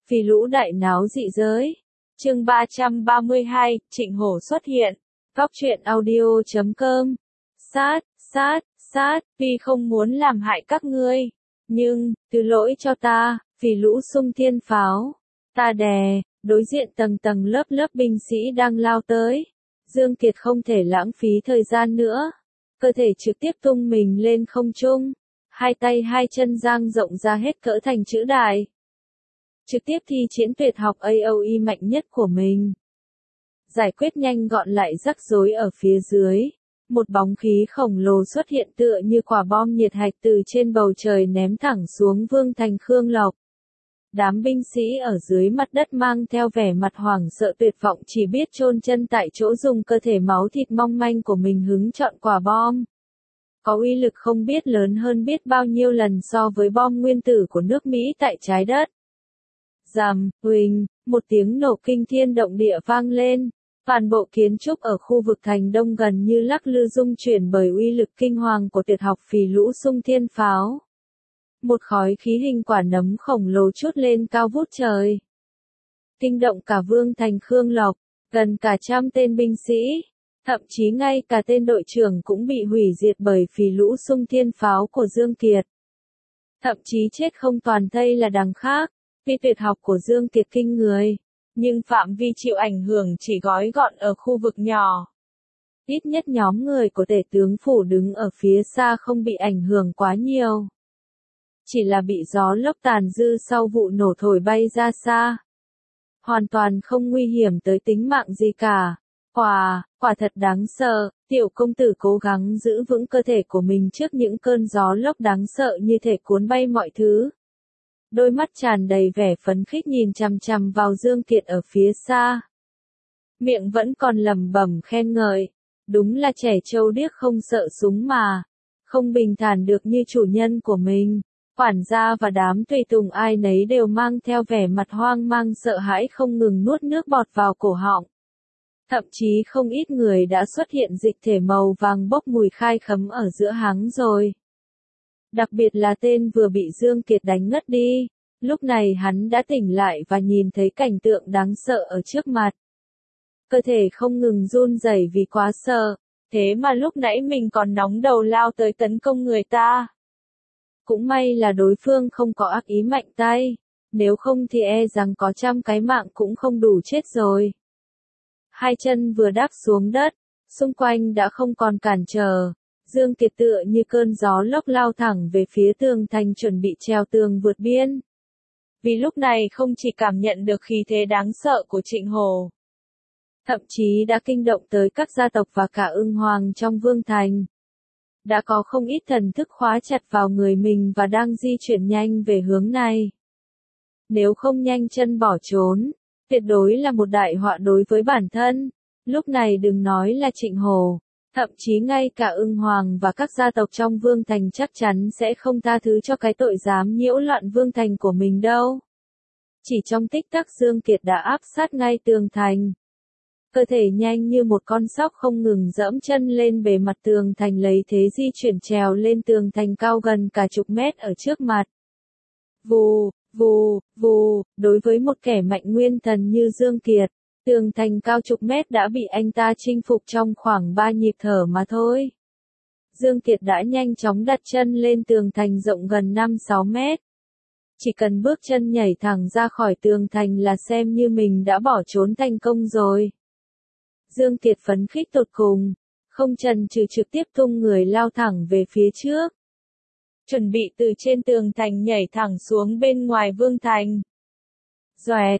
Vì lũ đại náo dị giới. Chương 332, Trịnh Hổ xuất hiện. Góc truyện audio.com. Sát, tuy không muốn làm hại các ngươi, nhưng, thứ lỗi cho ta, vì lũ xung thiên pháo. Ta đè, đối diện tầng tầng lớp lớp binh sĩ đang lao tới. Dương Kiệt không thể lãng phí thời gian nữa. Cơ thể trực tiếp tung mình lên không trung. Hai tay hai chân dang rộng ra hết cỡ thành chữ đại. Trực tiếp thi triển tuyệt học AOE mạnh nhất của mình. Giải quyết nhanh gọn lại rắc rối ở phía dưới. Một bóng khí khổng lồ xuất hiện tựa như quả bom nhiệt hạch từ trên bầu trời ném thẳng xuống Vương thành Khương Lộc. Đám binh sĩ ở dưới mặt đất mang theo vẻ mặt hoảng sợ tuyệt vọng chỉ biết chôn chân tại chỗ dùng cơ thể máu thịt mong manh của mình hứng chọn quả bom. Có uy lực không biết lớn hơn biết bao nhiêu lần so với bom nguyên tử của nước Mỹ tại trái đất. Rầm, huỳnh, một tiếng nổ kinh thiên động địa vang lên. Toàn bộ kiến trúc ở khu vực thành đông gần như lắc lư rung chuyển bởi uy lực kinh hoàng của tuyệt học phì lũ xung thiên pháo. Một khói khí hình quả nấm khổng lồ trút lên cao vút trời. Kinh động cả Vương thành Khương Lộc, gần cả trăm tên binh sĩ, thậm chí ngay cả tên đội trưởng cũng bị hủy diệt bởi phì lũ xung thiên pháo của Dương Kiệt. Thậm chí chết không toàn thây là đằng khác, vì tuyệt học của Dương Kiệt kinh người. Nhưng phạm vi chịu ảnh hưởng chỉ gói gọn ở khu vực nhỏ. Ít nhất nhóm người của tể tướng phủ đứng ở phía xa không bị ảnh hưởng quá nhiều. Chỉ là bị gió lốc tàn dư sau vụ nổ thổi bay ra xa. Hoàn toàn không nguy hiểm tới tính mạng gì cả. Quả thật đáng sợ, tiểu công tử cố gắng giữ vững cơ thể của mình trước những cơn gió lốc đáng sợ như thể cuốn bay mọi thứ. Đôi mắt tràn đầy vẻ phấn khích nhìn chằm chằm vào Dương Kiệt ở phía xa. Miệng vẫn còn lẩm bẩm khen ngợi. Đúng là trẻ trâu điếc không sợ súng mà. Không bình thản được như chủ nhân của mình. Quản gia và đám tùy tùng ai nấy đều mang theo vẻ mặt hoang mang sợ hãi không ngừng nuốt nước bọt vào cổ họng. Thậm chí không ít người đã xuất hiện dịch thể màu vàng bốc mùi khai khấm ở giữa háng rồi. Đặc biệt là tên vừa bị Dương Kiệt đánh ngất đi. Lúc này hắn đã tỉnh lại và nhìn thấy cảnh tượng đáng sợ ở trước mặt. Cơ thể không ngừng run rẩy vì quá sợ. Thế mà lúc nãy mình còn nóng đầu lao tới tấn công người ta. Cũng may là đối phương không có ác ý mạnh tay. Nếu không thì e rằng có trăm cái mạng cũng không đủ chết rồi. Hai chân vừa đáp xuống đất. Xung quanh đã không còn cản trở. Dương Kiệt tựa như cơn gió lốc lao thẳng về phía tường thành chuẩn bị trèo tường vượt biên. Vì lúc này không chỉ cảm nhận được khí thế đáng sợ của Trịnh Hổ. Thậm chí đã kinh động tới các gia tộc và cả ưng hoàng trong Vương thành. Đã có không ít thần thức khóa chặt vào người mình và đang di chuyển nhanh về hướng này. Nếu không nhanh chân bỏ trốn, tuyệt đối là một đại họa đối với bản thân. Lúc này đừng nói là Trịnh Hổ. Thậm chí ngay cả ưng hoàng và các gia tộc trong Vương thành chắc chắn sẽ không tha thứ cho cái tội dám nhiễu loạn Vương thành của mình đâu. Chỉ trong tích tắc Dương Kiệt đã áp sát ngay tường thành. Cơ thể nhanh như một con sóc không ngừng dẫm chân lên bề mặt tường thành lấy thế di chuyển trèo lên tường thành cao gần cả chục mét ở trước mặt. Vù, đối với một kẻ mạnh nguyên thần như Dương Kiệt. Tường thành cao chục mét đã bị anh ta chinh phục trong khoảng 3 nhịp thở mà thôi. Dương Kiệt đã nhanh chóng đặt chân lên tường thành rộng gần 5-6 mét. Chỉ cần bước chân nhảy thẳng ra khỏi tường thành là xem như mình đã bỏ trốn thành công rồi. Dương Kiệt phấn khích tột cùng, không chần chừ trực tiếp tung người lao thẳng về phía trước. Chuẩn bị từ trên tường thành nhảy thẳng xuống bên ngoài Vương thành. Doẹt,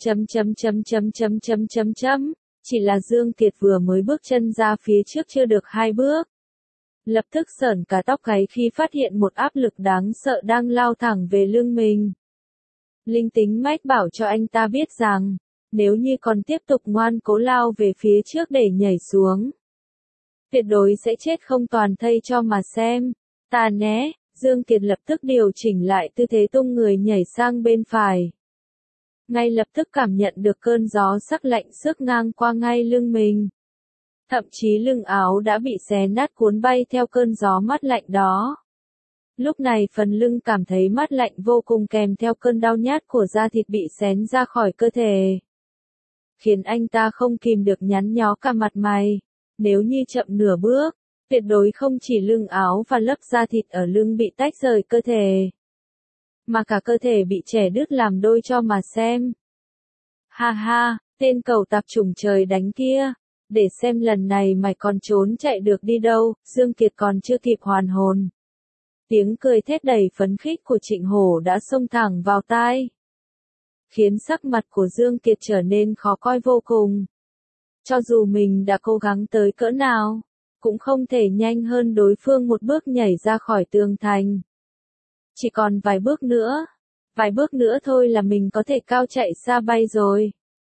chỉ là Dương Kiệt vừa mới bước chân ra phía trước chưa được 2 bước. Lập tức sởn cả tóc gáy khi phát hiện một áp lực đáng sợ đang lao thẳng về lưng mình. Linh tính mách bảo cho anh ta biết rằng, nếu như còn tiếp tục ngoan cố lao về phía trước để nhảy xuống, tuyệt đối sẽ chết không toàn thây cho mà xem. Ta né, Dương Kiệt lập tức điều chỉnh lại tư thế tung người nhảy sang bên phải. Ngay lập tức cảm nhận được cơn gió sắc lạnh xước ngang qua ngay lưng mình. Thậm chí lưng áo đã bị xé nát cuốn bay theo cơn gió mát lạnh đó. Lúc này phần lưng cảm thấy mát lạnh vô cùng kèm theo cơn đau nhát của da thịt bị xén ra khỏi cơ thể. Khiến anh ta không kìm được nhăn nhó cả mặt mày. Nếu như chậm nửa bước, tuyệt đối không chỉ lưng áo và lớp da thịt ở lưng bị tách rời cơ thể, mà cả cơ thể bị chẻ đứt làm đôi cho mà xem. Ha ha, tên cẩu tạp chủng trời đánh kia, để xem lần này mày còn trốn chạy được đi đâu. Dương Kiệt còn chưa kịp hoàn hồn, tiếng cười thét đầy phấn khích của Trịnh Hổ đã xông thẳng vào tai, khiến sắc mặt của Dương Kiệt trở nên khó coi vô cùng. Cho dù mình đã cố gắng tới cỡ nào, cũng không thể nhanh hơn đối phương một bước nhảy ra khỏi tường thành. Chỉ còn vài bước nữa thôi là mình có thể cao chạy xa bay rồi.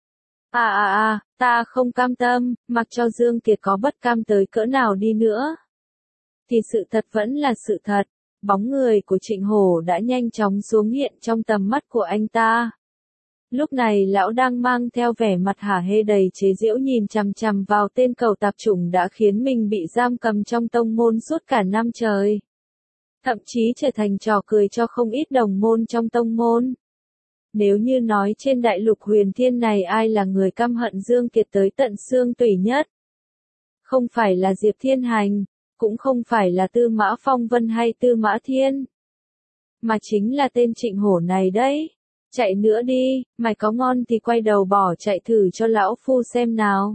Ta không cam tâm, mặc cho Dương Kiệt có bất cam tới cỡ nào đi nữa, thì sự thật vẫn là sự thật. Bóng người của Trịnh Hổ đã nhanh chóng xuống hiện trong tầm mắt của anh ta. Lúc này lão đang mang theo vẻ mặt hả hê đầy chế giễu nhìn chằm chằm vào tên cẩu tạp chủng đã khiến mình bị giam cầm trong tông môn suốt cả năm trời. Thậm chí trở thành trò cười cho không ít đồng môn trong tông môn. Nếu như nói trên đại lục huyền thiên này ai là người căm hận Dương Kiệt tới tận xương tủy nhất, không phải là Diệp Thiên Hành, cũng không phải là Tư Mã Phong Vân hay Tư Mã Thiên, mà chính là tên Trịnh Hổ này đấy. Chạy nữa đi, mày có ngon thì quay đầu bỏ chạy thử cho lão phu xem nào.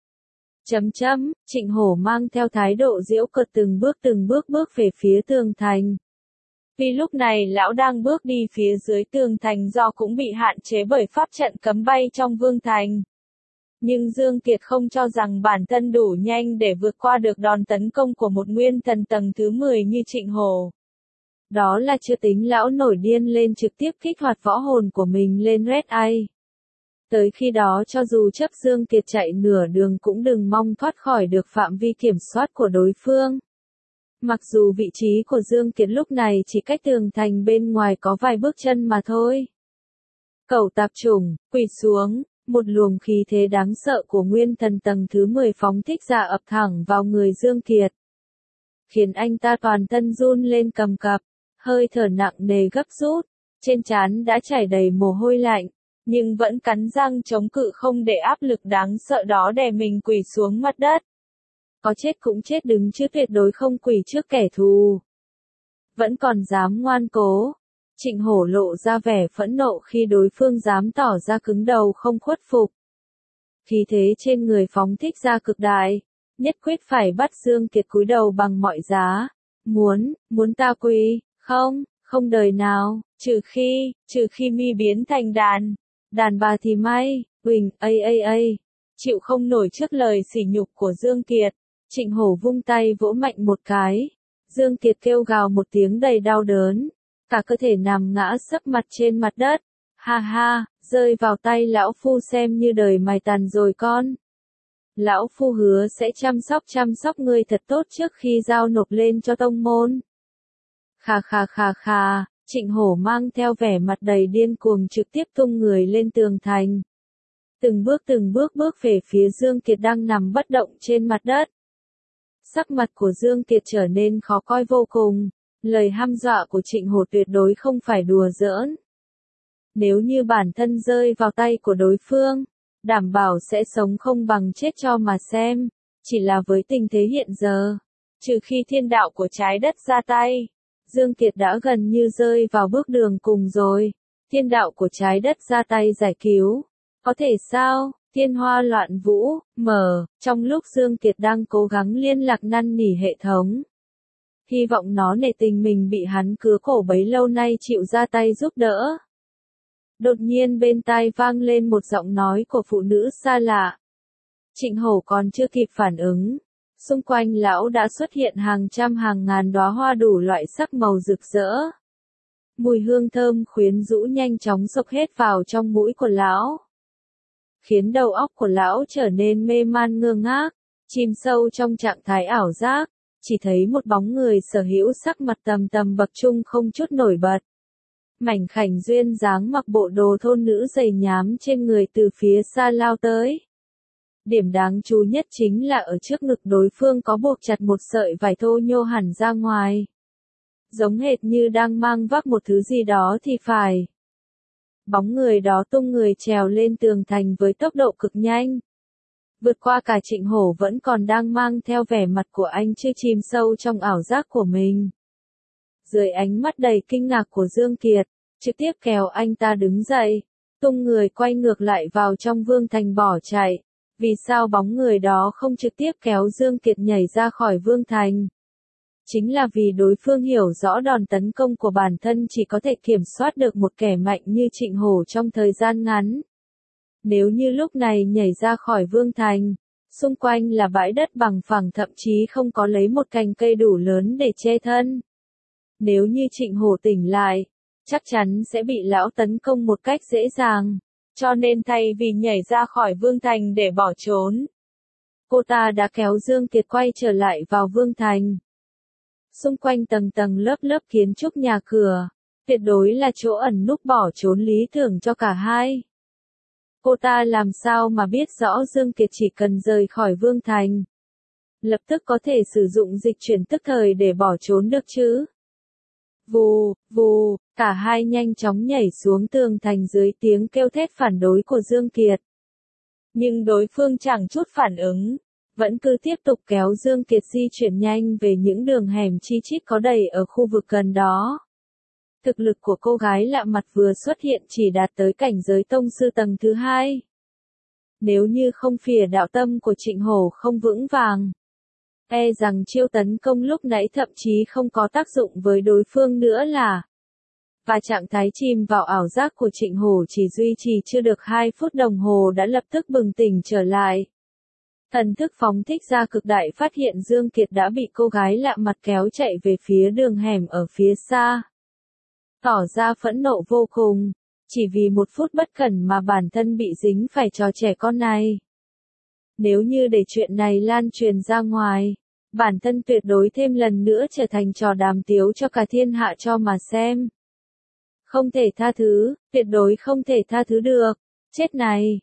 Trịnh Hổ mang theo thái độ giễu cợt từng bước bước về phía tường thành. Vì lúc này lão đang bước đi phía dưới tường thành do cũng bị hạn chế bởi pháp trận cấm bay trong vương thành. Nhưng Dương Kiệt không cho rằng bản thân đủ nhanh để vượt qua được đòn tấn công của một nguyên thần tầng thứ 10 như Trịnh Hổ. Đó là chưa tính lão nổi điên lên trực tiếp kích hoạt võ hồn của mình lên Red Eye. Tới khi đó cho dù chấp Dương Kiệt chạy nửa đường cũng đừng mong thoát khỏi được phạm vi kiểm soát của đối phương. Mặc dù vị trí của Dương Kiệt lúc này chỉ cách tường thành bên ngoài có vài bước chân mà thôi. Cẩu tạp chủng, quỳ xuống, một luồng khí thế đáng sợ của nguyên thần tầng thứ 10 phóng thích ra ập thẳng vào người Dương Kiệt, khiến anh ta toàn thân run lên cầm cập, hơi thở nặng nề gấp rút, trên trán đã chảy đầy mồ hôi lạnh, nhưng vẫn cắn răng chống cự không để áp lực đáng sợ đó đè mình quỳ xuống mặt đất. Có chết cũng chết đứng chứ tuyệt đối không quỳ trước kẻ thù. Vẫn còn dám ngoan cố. Trịnh Hổ lộ ra vẻ phẫn nộ khi đối phương dám tỏ ra cứng đầu không khuất phục. Khí thế trên người phóng thích ra cực đại, nhất quyết phải bắt Dương Kiệt cúi đầu bằng mọi giá. Muốn ta quỳ, không đời nào, trừ khi mi biến thành đàn bà thì may, Huỳnh, chịu không nổi trước lời sỉ nhục của Dương Kiệt. Trịnh Hổ vung tay vỗ mạnh một cái. Dương Kiệt kêu gào một tiếng đầy đau đớn, cả cơ thể nằm ngã sấp mặt trên mặt đất. Ha ha, rơi vào tay lão phu xem như đời mày tàn rồi con. Lão phu hứa sẽ chăm sóc ngươi thật tốt trước khi giao nộp lên cho tông môn. Khà, Trịnh Hổ mang theo vẻ mặt đầy điên cuồng trực tiếp tung người lên tường thành. Từng bước bước về phía Dương Kiệt đang nằm bất động trên mặt đất. Sắc mặt của Dương Kiệt trở nên khó coi vô cùng, lời hăm dọa của Trịnh Hổ tuyệt đối không phải đùa giỡn. Nếu như bản thân rơi vào tay của đối phương, đảm bảo sẽ sống không bằng chết cho mà xem, chỉ là với tình thế hiện giờ, trừ khi thiên đạo của trái đất ra tay, Dương Kiệt đã gần như rơi vào bước đường cùng rồi. Thiên đạo của trái đất ra tay giải cứu, có thể sao? Thiên hoa loạn vũ, trong lúc Dương Kiệt đang cố gắng liên lạc năn nỉ hệ thống, hy vọng nó nể tình mình bị hắn cứa cổ bấy lâu nay chịu ra tay giúp đỡ. Đột nhiên bên tai vang lên một giọng nói của phụ nữ xa lạ. Trịnh Hổ còn chưa kịp phản ứng, xung quanh lão đã xuất hiện hàng trăm hàng ngàn đóa hoa đủ loại sắc màu rực rỡ. Mùi hương thơm quyến rũ nhanh chóng xộc hết vào trong mũi của lão, khiến đầu óc của lão trở nên mê man ngơ ngác, chìm sâu trong trạng thái ảo giác, chỉ thấy một bóng người sở hữu sắc mặt tầm bậc trung không chút nổi bật. Mảnh khảnh duyên dáng mặc bộ đồ thôn nữ dày nhám trên người từ phía xa lao tới. Điểm đáng chú nhất chính là ở trước ngực đối phương có buộc chặt một sợi vải thô nhô hẳn ra ngoài. giống hệt như đang mang vác một thứ gì đó thì phải. Bóng người đó tung người trèo lên tường thành với tốc độ cực nhanh. Vượt qua cả Trịnh Hổ vẫn còn đang mang theo vẻ mặt của anh chưa chìm sâu trong ảo giác của mình. Dưới ánh mắt đầy kinh ngạc của Dương Kiệt, trực tiếp kéo anh ta đứng dậy, tung người quay ngược lại vào trong vương thành bỏ chạy. Vì sao bóng người đó không trực tiếp kéo Dương Kiệt nhảy ra khỏi vương thành? Chính là vì đối phương hiểu rõ đòn tấn công của bản thân chỉ có thể kiểm soát được một kẻ mạnh như Trịnh Hổ trong thời gian ngắn. Nếu như lúc này nhảy ra khỏi vương thành, xung quanh là bãi đất bằng phẳng thậm chí không có lấy một cành cây đủ lớn để che thân. Nếu như Trịnh Hổ tỉnh lại, chắc chắn sẽ bị lão tấn công một cách dễ dàng. Cho nên thay vì nhảy ra khỏi vương thành để bỏ trốn, cô ta đã kéo Dương Kiệt quay trở lại vào vương thành. Xung quanh tầng tầng lớp lớp kiến trúc nhà cửa, tuyệt đối là chỗ ẩn núp bỏ trốn lý tưởng cho cả hai. Cô ta làm sao mà biết rõ Dương Kiệt chỉ cần rời khỏi vương thành, lập tức có thể sử dụng dịch chuyển tức thời để bỏ trốn được chứ? Vù, vù, cả hai nhanh chóng nhảy xuống tường thành dưới tiếng kêu thét phản đối của Dương Kiệt. Nhưng đối phương chẳng chút phản ứng, vẫn cứ tiếp tục kéo Dương Kiệt di chuyển nhanh về những đường hẻm chi chít có đầy ở khu vực gần đó. Thực lực của cô gái lạ mặt vừa xuất hiện chỉ đạt tới cảnh giới tông sư tầng thứ 2. Nếu như không phìa đạo tâm của Trịnh Hổ không vững vàng, e rằng chiêu tấn công lúc nãy thậm chí không có tác dụng với đối phương nữa là. Và trạng thái chìm vào ảo giác của Trịnh Hổ chỉ duy trì chưa được 2 phút đồng hồ đã lập tức bừng tỉnh trở lại. Thần thức phóng thích ra cực đại phát hiện Dương Kiệt đã bị cô gái lạ mặt kéo chạy về phía đường hẻm ở phía xa. Tỏ ra phẫn nộ vô cùng, chỉ vì một phút bất cẩn mà bản thân bị dính phải trò trẻ con này. Nếu như để chuyện này lan truyền ra ngoài, bản thân tuyệt đối thêm lần nữa trở thành trò đàm tiếu cho cả thiên hạ cho mà xem. Không thể tha thứ, tuyệt đối không thể tha thứ được. Chết này,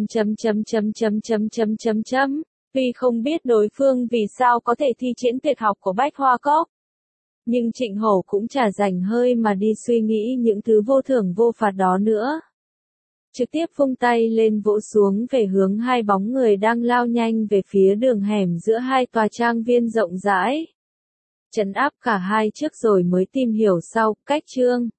Tuy không biết đối phương vì sao có thể thi triển tuyệt học của Bách Hoa Cốc, nhưng Trịnh Hổ cũng chả rảnh hơi mà đi suy nghĩ những thứ vô thưởng vô phạt đó nữa. Trực tiếp vung tay lên vỗ xuống về hướng hai bóng người đang lao nhanh về phía đường hẻm giữa hai tòa trang viên rộng rãi. Trấn áp cả hai trước rồi mới tìm hiểu sau, cách chương.